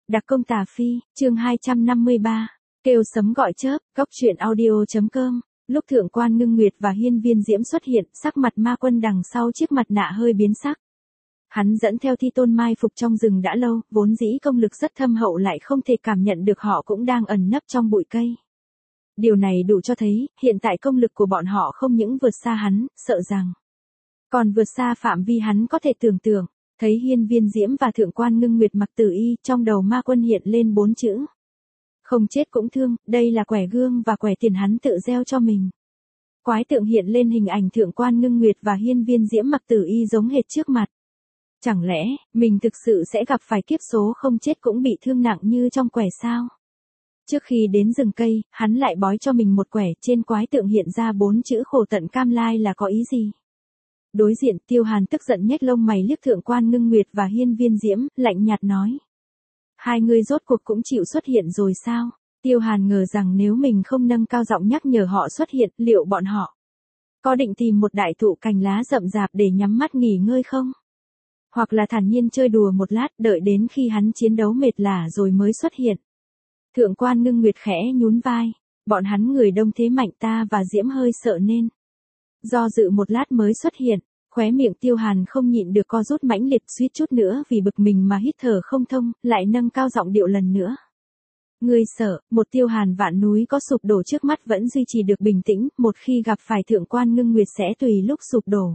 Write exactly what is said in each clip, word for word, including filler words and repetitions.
Đặc công tà phi, chương hai trăm năm mươi ba, kêu sấm gọi chớp, góc truyện audio.com. Lúc Thượng Quan Ngưng Nguyệt và Hiên Viên Diễm xuất hiện, sắc mặt Ma Quân đằng sau chiếc mặt nạ hơi biến sắc. Hắn dẫn theo Thi Tôn mai phục trong rừng đã lâu, vốn dĩ công lực rất thâm hậu lại không thể cảm nhận được họ cũng đang ẩn nấp trong bụi cây. Điều này đủ cho thấy, hiện tại công lực của bọn họ không những vượt xa hắn, sợ rằng còn vượt xa phạm vi hắn có thể tưởng tượng. Thấy Hiên Viên Diễm và Thượng Quan Ngưng Nguyệt mặc tử y, trong đầu Ma Quân hiện lên bốn chữ. Không chết cũng thương, đây là quẻ gương và quẻ tiền hắn tự gieo cho mình. Quái tượng hiện lên hình ảnh Thượng Quan Ngưng Nguyệt và Hiên Viên Diễm mặc tử y giống hệt trước mặt. Chẳng lẽ, mình thực sự sẽ gặp phải kiếp số không chết cũng bị thương nặng như trong quẻ sao? Trước khi đến rừng cây, hắn lại bói cho mình một quẻ, trên quái tượng hiện ra bốn chữ khổ tận cam lai là có ý gì? Đối diện Tiêu Hàn tức giận nhếch lông mày liếc Thượng Quan Ngưng Nguyệt và Hiên Viên Diễm, lạnh nhạt nói. Hai người rốt cuộc cũng chịu xuất hiện rồi sao? Tiêu Hàn ngờ rằng nếu mình không nâng cao giọng nhắc nhở họ xuất hiện, liệu bọn họ có định tìm một đại thụ cành lá rậm rạp để nhắm mắt nghỉ ngơi không? Hoặc là thản nhiên chơi đùa một lát, đợi đến khi hắn chiến đấu mệt lả rồi mới xuất hiện. Thượng Quan Ngưng Nguyệt khẽ nhún vai, bọn hắn người đông thế mạnh, ta và Diễm hơi sợ nên do dự một lát mới xuất hiện. Khóe miệng Tiêu Hàn không nhịn được co rút mãnh liệt, suýt chút nữa vì bực mình mà hít thở không thông, lại nâng cao giọng điệu lần nữa. Ngươi sợ, một Tiêu Hàn vạn núi có sụp đổ trước mắt vẫn duy trì được bình tĩnh, một khi gặp phải Thượng Quan Ngưng Nguyệt sẽ tùy lúc sụp đổ.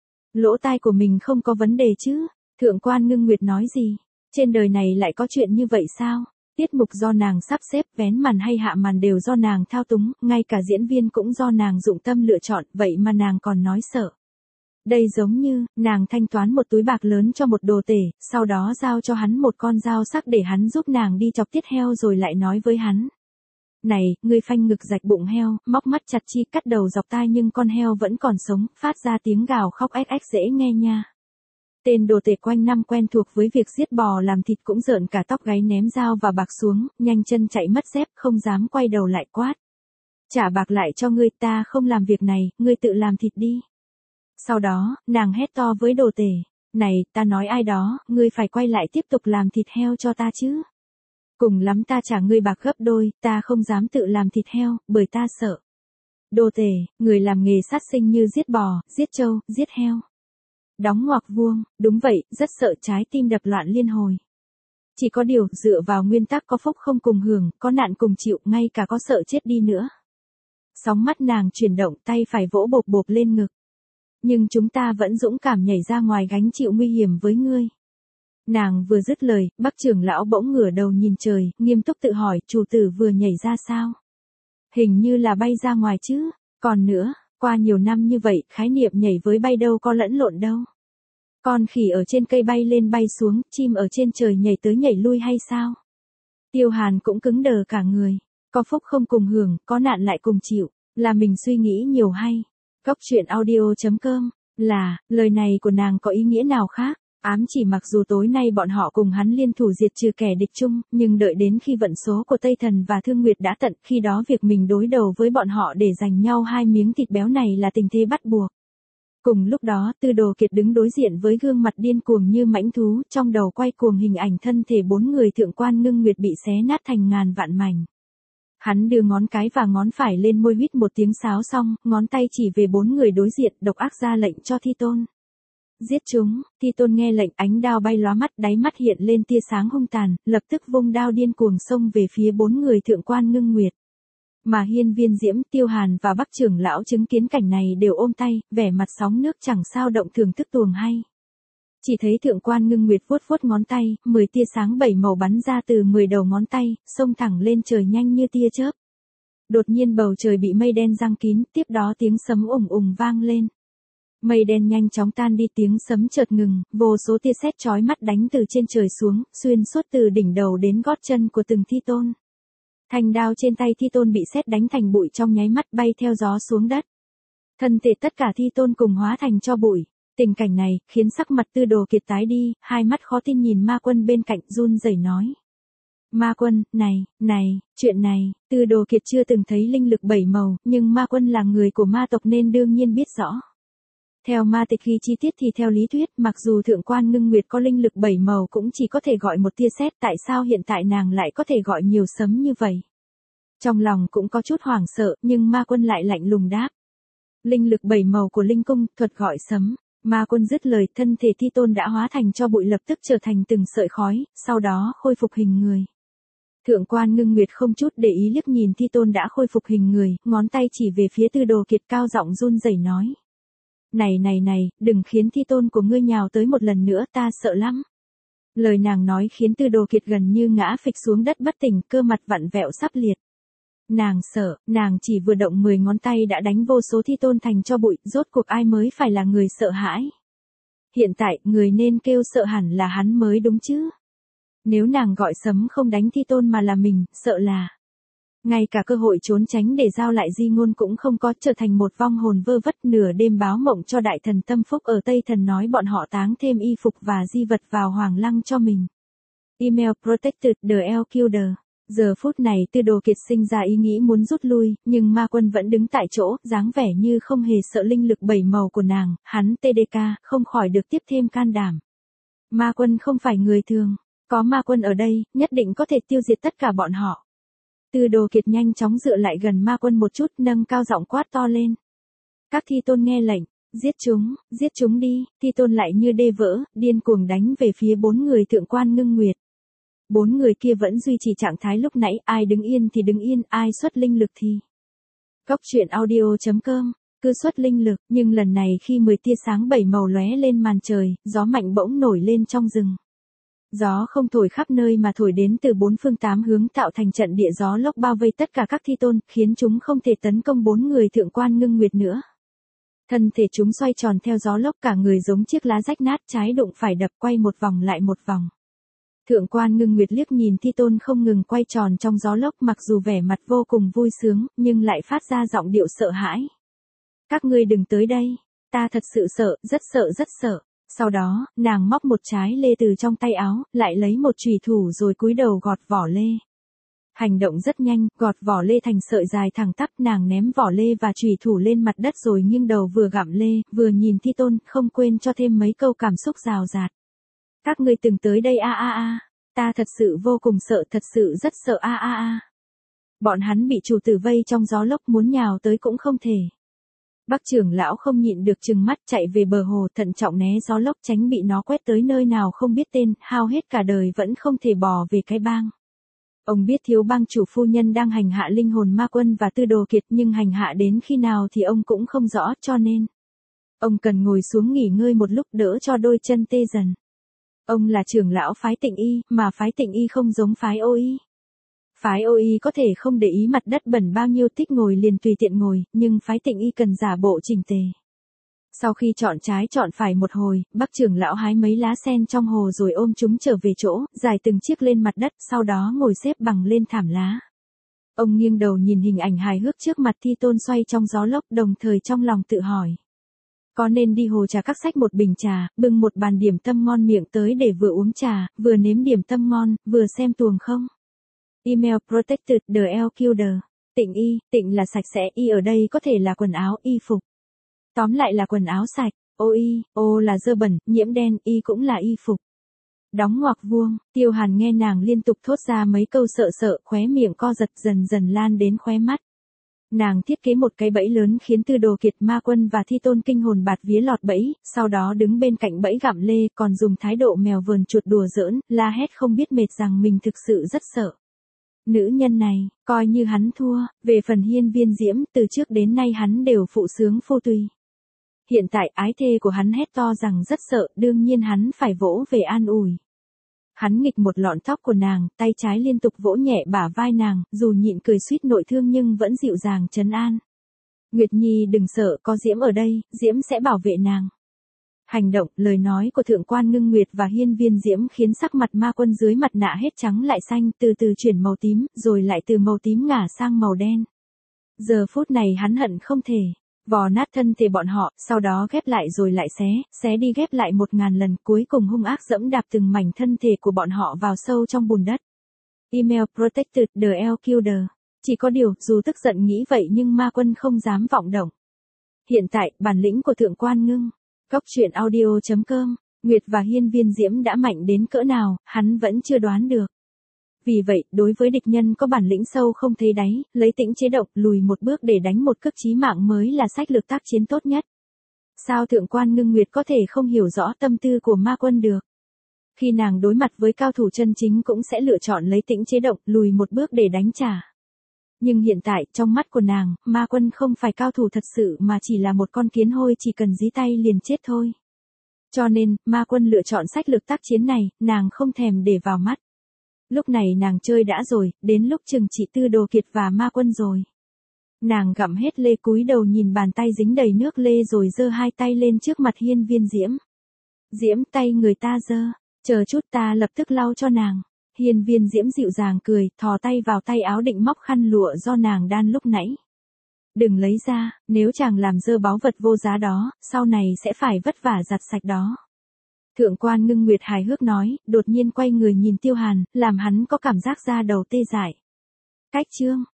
Lỗ tai của mình không có vấn đề chứ? Thượng Quan Ngưng Nguyệt nói gì? Trên đời này lại có chuyện như vậy sao? Tiết mục do nàng sắp xếp, vén màn hay hạ màn đều do nàng thao túng, ngay cả diễn viên cũng do nàng dụng tâm lựa chọn, vậy mà nàng còn nói sợ. Đây giống như, nàng thanh toán một túi bạc lớn cho một đồ tể, sau đó giao cho hắn một con dao sắc để hắn giúp nàng đi chọc tiết heo rồi lại nói với hắn. Này, ngươi phanh ngực rạch bụng heo, móc mắt chặt chi cắt đầu dọc tai nhưng con heo vẫn còn sống, phát ra tiếng gào khóc ếch ếch dễ nghe nha. Tên đồ tể quanh năm quen thuộc với việc giết bò làm thịt cũng rợn cả tóc gáy, ném dao và bạc xuống, nhanh chân chạy mất dép, không dám quay đầu lại quát. Trả bạc lại cho ngươi, ta không làm việc này, ngươi tự làm thịt đi. Sau đó, nàng hét to với đồ tể, này, ta nói ai đó, ngươi phải quay lại tiếp tục làm thịt heo cho ta chứ. Cùng lắm ta trả ngươi bạc gấp đôi, ta không dám tự làm thịt heo, bởi ta sợ. Đồ tể, người làm nghề sát sinh như giết bò, giết trâu, giết heo. Đóng ngoặc vuông, đúng vậy, rất sợ, trái tim đập loạn liên hồi. Chỉ có điều, dựa vào nguyên tắc có phúc không cùng hưởng, có nạn cùng chịu, ngay cả có sợ chết đi nữa. Sóng mắt nàng chuyển động, tay phải vỗ bộp bộp lên ngực. Nhưng chúng ta vẫn dũng cảm nhảy ra ngoài gánh chịu nguy hiểm với ngươi. Nàng vừa dứt lời, Bắc trưởng lão bỗng ngửa đầu nhìn trời, nghiêm túc tự hỏi, chủ tử vừa nhảy ra sao? Hình như là bay ra ngoài chứ, còn nữa, qua nhiều năm như vậy, khái niệm nhảy với bay đâu có lẫn lộn đâu. Con khỉ ở trên cây bay lên bay xuống, chim ở trên trời nhảy tới nhảy lui hay sao? Tiêu Hàn cũng cứng đờ cả người, có phúc không cùng hưởng, có nạn lại cùng chịu, là mình suy nghĩ nhiều hay? Góc truyện audio.com, là, lời này của nàng có ý nghĩa nào khác? Ám chỉ mặc dù tối nay bọn họ cùng hắn liên thủ diệt trừ kẻ địch chung, nhưng đợi đến khi vận số của Tây Thần và Thương Nguyệt đã tận, khi đó việc mình đối đầu với bọn họ để giành nhau hai miếng thịt béo này là tình thế bắt buộc. Cùng lúc đó, Tư Đồ Kiệt đứng đối diện với gương mặt điên cuồng như mãnh thú, trong đầu quay cuồng hình ảnh thân thể bốn người Thượng Quan Ngưng Nguyệt bị xé nát thành ngàn vạn mảnh. Hắn đưa ngón cái và ngón phải lên môi huýt một tiếng sáo xong, ngón tay chỉ về bốn người đối diện, độc ác ra lệnh cho Thi Tôn. Giết chúng, Thi Tôn nghe lệnh, ánh đao bay lóa mắt, đáy mắt hiện lên tia sáng hung tàn, lập tức vung đao điên cuồng xông về phía bốn người Thượng Quan Ngưng Nguyệt. Mà Hiên Viên Diễm, Tiêu Hàn và Bắc trưởng lão chứng kiến cảnh này đều ôm tay, vẻ mặt sóng nước chẳng sao động, thưởng thức tuồng hay. Chỉ thấy Thượng Quan Ngưng Nguyệt vuốt vuốt ngón tay, mười tia sáng bảy màu bắn ra từ mười đầu ngón tay, xông thẳng lên trời nhanh như tia chớp. Đột nhiên bầu trời bị mây đen giăng kín, tiếp đó tiếng sấm ùng ùng vang lên. Mây đen nhanh chóng tan đi, tiếng sấm chợt ngừng, vô số tia sét chói mắt đánh từ trên trời xuống, xuyên suốt từ đỉnh đầu đến gót chân của từng Thi Tôn. Thanh đao trên tay Thi Tôn bị sét đánh thành bụi trong nháy mắt, bay theo gió xuống đất. Thân thể tất cả Thi Tôn cùng hóa thành tro bụi. Tình cảnh này, khiến sắc mặt Tư Đồ Kiệt tái đi, hai mắt khó tin nhìn Ma Quân bên cạnh, run rẩy nói. Ma Quân, này, này, chuyện này, Tư Đồ Kiệt chưa từng thấy linh lực bảy màu, nhưng Ma Quân là người của ma tộc nên đương nhiên biết rõ. Theo ma tịch ghi chi tiết thì theo lý thuyết, mặc dù thượng quan ngưng nguyệt có linh lực bảy màu cũng chỉ có thể gọi một tia sét, tại sao hiện tại nàng lại có thể gọi nhiều sấm như vậy? Trong lòng cũng có chút hoảng sợ, nhưng ma quân lại lạnh lùng đáp. Linh lực bảy màu của linh cung, thuật gọi sấm. Ma quân dứt lời, thân thể Ti Tôn đã hóa thành cho bụi lập tức trở thành từng sợi khói, sau đó khôi phục hình người. Thượng quan ngưng nguyệt không chút để ý liếc nhìn Ti Tôn đã khôi phục hình người, ngón tay chỉ về phía Tư Đồ Kiệt cao giọng run rẩy nói. Này này này, đừng khiến Ti Tôn của ngươi nhào tới một lần nữa, ta sợ lắm. Lời nàng nói khiến Tư Đồ Kiệt gần như ngã phịch xuống đất bất tỉnh, cơ mặt vặn vẹo sắp liệt. Nàng sợ, nàng chỉ vừa động mười ngón tay đã đánh vô số Thi Tôn thành cho bụi, rốt cuộc ai mới phải là người sợ hãi. Hiện tại, người nên kêu sợ hẳn là hắn mới đúng chứ. Nếu nàng gọi sấm không đánh Thi Tôn mà là mình, sợ là ngay cả cơ hội trốn tránh để giao lại di ngôn cũng không có, trở thành một vong hồn vơ vất, nửa đêm báo mộng cho đại thần Tâm Phúc ở Tây Thần nói bọn họ táng thêm y phục và di vật vào hoàng lăng cho mình. Email protected the L Killer. Giờ phút này Tư Đồ Kiệt sinh ra ý nghĩ muốn rút lui, nhưng ma quân vẫn đứng tại chỗ, dáng vẻ như không hề sợ linh lực bảy màu của nàng, hắn tê đê ca, không khỏi được tiếp thêm can đảm. Ma quân không phải người thường, có ma quân ở đây, nhất định có thể tiêu diệt tất cả bọn họ. Tư Đồ Kiệt nhanh chóng dựa lại gần ma quân một chút, nâng cao giọng quát to lên. Các Thi Tôn nghe lệnh, giết chúng, giết chúng đi, Thi Tôn lại như đê vỡ, điên cuồng đánh về phía bốn người thượng quan ngưng nguyệt. Bốn người kia vẫn duy trì trạng thái lúc nãy, ai đứng yên thì đứng yên, ai xuất linh lực thì. Cốc truyện audio chấm com, cứ xuất linh lực, nhưng lần này khi mười tia sáng bảy màu lóe lên màn trời, gió mạnh bỗng nổi lên trong rừng. Gió không thổi khắp nơi mà thổi đến từ bốn phương tám hướng tạo thành trận địa gió lốc bao vây tất cả các Thi Tôn, khiến chúng không thể tấn công bốn người thượng quan ngưng nguyệt nữa. Thân thể chúng xoay tròn theo gió lốc, cả người giống chiếc lá rách nát, trái đụng phải đập, quay một vòng lại một vòng. Thượng quan ngưng nguyệt liếc nhìn Thi Tôn không ngừng quay tròn trong gió lốc, mặc dù vẻ mặt vô cùng vui sướng, nhưng lại phát ra giọng điệu sợ hãi. Các ngươi đừng tới đây, ta thật sự sợ, rất sợ rất sợ. Sau đó, nàng móc một trái lê từ trong tay áo, lại lấy một chùy thủ rồi cúi đầu gọt vỏ lê. Hành động rất nhanh, gọt vỏ lê thành sợi dài thẳng tắp, nàng ném vỏ lê và chùy thủ lên mặt đất rồi nghiêng đầu vừa gặm lê, vừa nhìn Thi Tôn, không quên cho thêm mấy câu cảm xúc rào rạt. Các ngươi từng tới đây a a a, ta thật sự vô cùng sợ, thật sự rất sợ a a a. Bọn hắn bị chủ tử vây trong gió lốc, muốn nhào tới cũng không thể. Bắc trưởng lão không nhịn được trừng mắt, chạy về bờ hồ, thận trọng né gió lốc tránh bị nó quét tới nơi nào không biết tên, hao hết cả đời vẫn không thể bò về cái bang. Ông biết thiếu bang chủ phu nhân đang hành hạ linh hồn ma quân và Tư Đồ Kiệt, nhưng hành hạ đến khi nào thì ông cũng không rõ, cho nên ông cần ngồi xuống nghỉ ngơi một lúc đỡ cho đôi chân tê dần. Ông là trưởng lão phái Tịnh Y, mà phái Tịnh Y không giống phái Ô Y. Phái Ô Y có thể không để ý mặt đất bẩn bao nhiêu, thích ngồi liền tùy tiện ngồi, nhưng phái Tịnh Y cần giả bộ chỉnh tề. Sau khi chọn trái chọn phải một hồi, Bắc trưởng lão hái mấy lá sen trong hồ rồi ôm chúng trở về chỗ, dài từng chiếc lên mặt đất, sau đó ngồi xếp bằng lên thảm lá. Ông nghiêng đầu nhìn hình ảnh hài hước trước mặt Thi Tôn xoay trong gió lốc, đồng thời trong lòng tự hỏi. Có nên đi hồ trà các sách một bình trà, bưng một bàn điểm tâm ngon miệng tới để vừa uống trà, vừa nếm điểm tâm ngon, vừa xem tuồng không? Email protected the L Killer. Tịnh Y, tịnh là sạch sẽ, y ở đây có thể là quần áo, y phục. Tóm lại là quần áo sạch, ô y, ô là dơ bẩn, nhiễm đen, y cũng là y phục. Đóng ngoặc vuông, Tiêu Hàn nghe nàng liên tục thốt ra mấy câu sợ sợ, khóe miệng co giật dần dần lan đến khóe mắt. Nàng thiết kế một cái bẫy lớn khiến Tư Đồ Kiệt, ma quân và Thi Tôn kinh hồn bạt vía lọt bẫy, sau đó đứng bên cạnh bẫy gặm lê, còn dùng thái độ mèo vờn chuột đùa giỡn, la hét không biết mệt rằng mình thực sự rất sợ. Nữ nhân này, coi như hắn thua, về phần Hiên Viên Diễm, từ trước đến nay hắn đều phụ sướng phô tùy. Hiện tại ái thê của hắn hét to rằng rất sợ, đương nhiên hắn phải vỗ về an ủi. Hắn nghịch một lọn tóc của nàng, tay trái liên tục vỗ nhẹ bả vai nàng, dù nhịn cười suýt nội thương nhưng vẫn dịu dàng trấn an. Nguyệt Nhi đừng sợ, có Diễm ở đây, Diễm sẽ bảo vệ nàng. Hành động, lời nói của thượng quan ngưng nguyệt và Hiên Viên Diễm khiến sắc mặt ma quân dưới mặt nạ hết trắng lại xanh, từ từ chuyển màu tím, rồi lại từ màu tím ngả sang màu đen. Giờ phút này hắn hận không thể vò nát thân thể bọn họ, sau đó ghép lại rồi lại xé, xé đi ghép lại một ngàn lần, cuối cùng hung ác dẫm đạp từng mảnh thân thể của bọn họ vào sâu trong bùn đất. Email protected the L Killer. Chỉ có điều, dù tức giận nghĩ vậy nhưng ma quân không dám vọng động. Hiện tại, bản lĩnh của thượng quan ngưng Cóc truyện audio chấm com, Nguyệt và Hiên Viên Diễm đã mạnh đến cỡ nào, hắn vẫn chưa đoán được. Vì vậy, đối với địch nhân có bản lĩnh sâu không thấy đáy, lấy tĩnh chế động, lùi một bước để đánh một cước chí mạng mới là sách lược tác chiến tốt nhất. Sao thượng quan Ngưng Nguyệt có thể không hiểu rõ tâm tư của ma quân được? Khi nàng đối mặt với cao thủ chân chính cũng sẽ lựa chọn lấy tĩnh chế động, lùi một bước để đánh trả. Nhưng hiện tại, trong mắt của nàng, ma quân không phải cao thủ thật sự mà chỉ là một con kiến hôi chỉ cần dí tay liền chết thôi. Cho nên, ma quân lựa chọn sách lược tác chiến này, nàng không thèm để vào mắt. Lúc này nàng chơi đã rồi, đến lúc chừng chỉ Tư Đồ Kiệt và ma quân rồi. Nàng gặm hết lê cúi đầu nhìn bàn tay dính đầy nước lê rồi giơ hai tay lên trước mặt Hiên Viên Diễm. Diễm, tay người ta giơ, chờ chút ta lập tức lau cho nàng. Hiên Viên Diễm dịu dàng cười, thò tay vào tay áo định móc khăn lụa do nàng đan lúc nãy. Đừng lấy ra, nếu chàng làm dơ báu vật vô giá đó, sau này sẽ phải vất vả giặt sạch đó. Thượng quan Ngưng Nguyệt hài hước nói, đột nhiên quay người nhìn Tiêu Hàn, làm hắn có cảm giác da đầu tê dại. Cách chương